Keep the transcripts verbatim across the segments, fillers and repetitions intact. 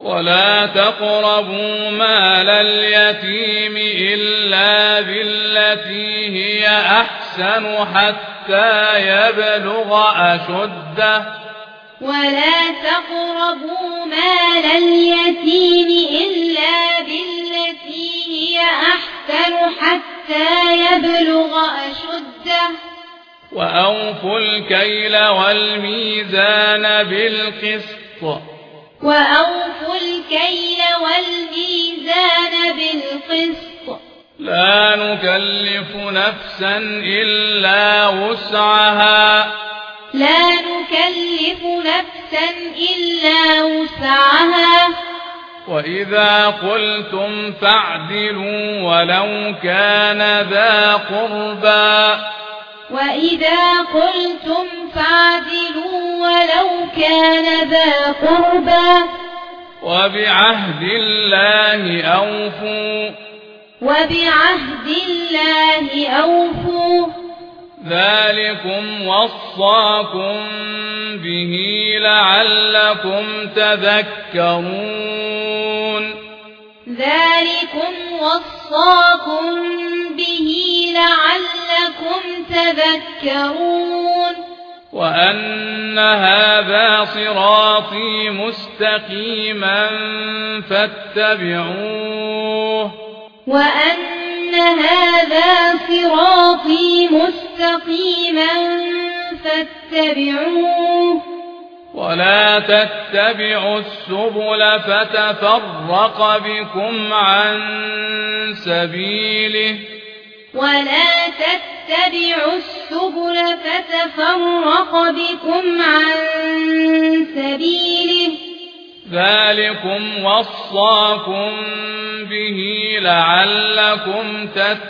ولا تقربوا مال اليتيم إلا بالتي هي أحسن حتى يبلغ أشده ولا تقربوا مال اليتيم إلا بالتي هي أحسن حتى يبلغ أشده وأوفوا الكيل والميزان بالقسط وأوفوا الكيل والميزان بالقسط لا نكلف نفسا إلا وسعها لا نكلف نفسا إلا وسعها وإذا قلتم فاعدلوا ولو كان ذا قربى وإذا قلتم فاعدلوا ولو كان ذا قربى وبعهد الله أوفوا وبعهد الله أوفوا ذلكم وصاكم به لعلكم تذكرون ذلكم وصاكم به لعلكم تذكرون وأن هذا صراطي مستقيما فاتبعوه وأن هذا صراطي مستقيما فاتبعوه ولا تتبعوا السبل فتفرق بكم عن سبيله ولا تتبعوا السبل فتفرق بكم عن سبيله ذلكم وصاكم به لعلكم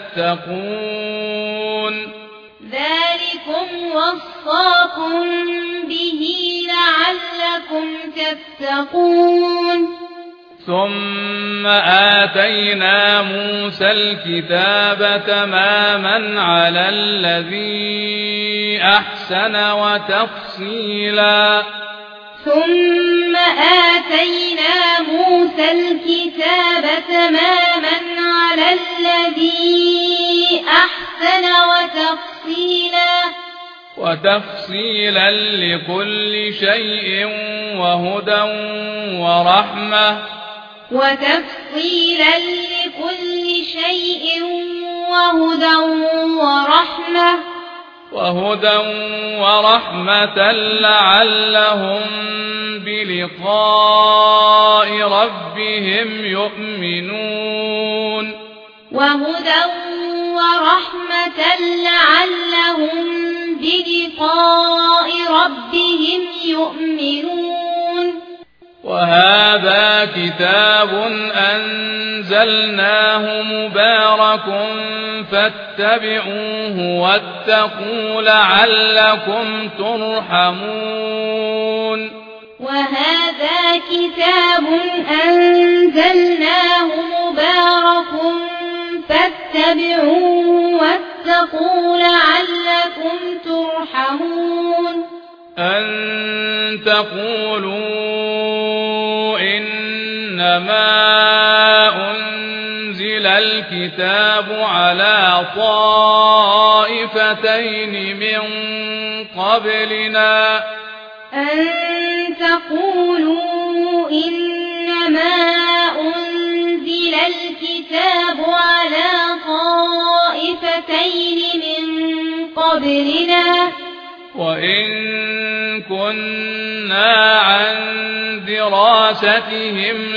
تتقون ذلكم وصاكم به لعلكم تتقون ثم آتينا موسى الكتاب تماما على الذي أحسن وتفصيلا ثم آتينا موسى الكتاب تماما على الذي أحسن وتفصيلا وتفصيلا لكل شيء وهدى ورحمة وتفصيلا لكل شيء وهدى ورحمة وهدى ورحمة لعلهم بلقاء ربهم يؤمنون وهدى ورحمة لعلهم بلقاء ربهم يؤمنون وهذا كتاب أنزلناه مبارك فاتبعوه واتقوا لعلكم ترحمون وهذا كتاب أنزلناه مبارك فاتبعوه واتقوا لعلكم ترحمون أن تقولوا إنما أنزل الكتاب على طائفتين من قبلنا أن تقولوا إنما أنزل الكتاب على طائفتين من قبلنا وإن كنا عن دراستهم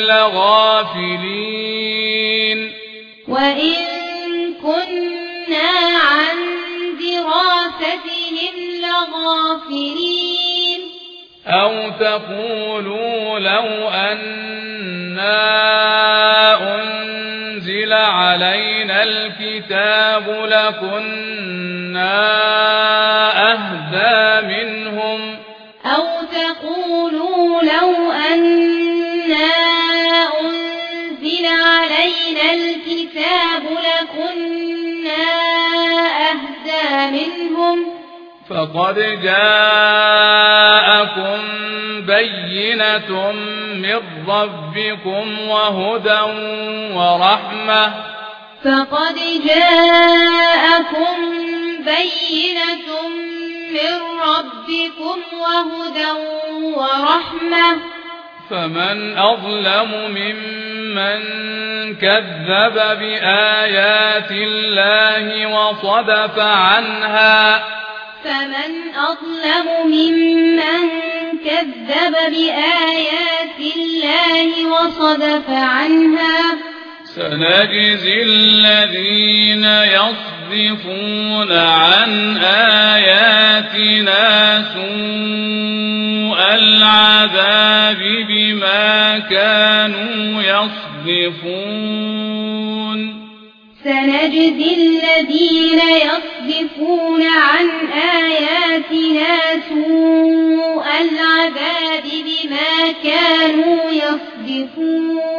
لغافلين وإن كنا عن دراستهم لغافلين أو تقولوا لو أنا أنزل علينا الكتاب لكنا أهدى منهم أو تقولوا لو أنا أنزل علينا الكتاب لكنا أهدى منهم فقد جاءكم بينة من ربكم وهدى ورحمة فقد جاءكم بينة من ربكم وهدى ورحمة فمن أظلم ممن كذب بآيات الله وصدف عنها فمن أظلم ممن كذب بآيات الله وصدف عنها سنجزي الذين يصدفون عن آياتنا سوء العذاب بما كانوا يصدفون سنجزي الذين يصدفون عن آياتنا سوء العذاب بما كانوا يصدفون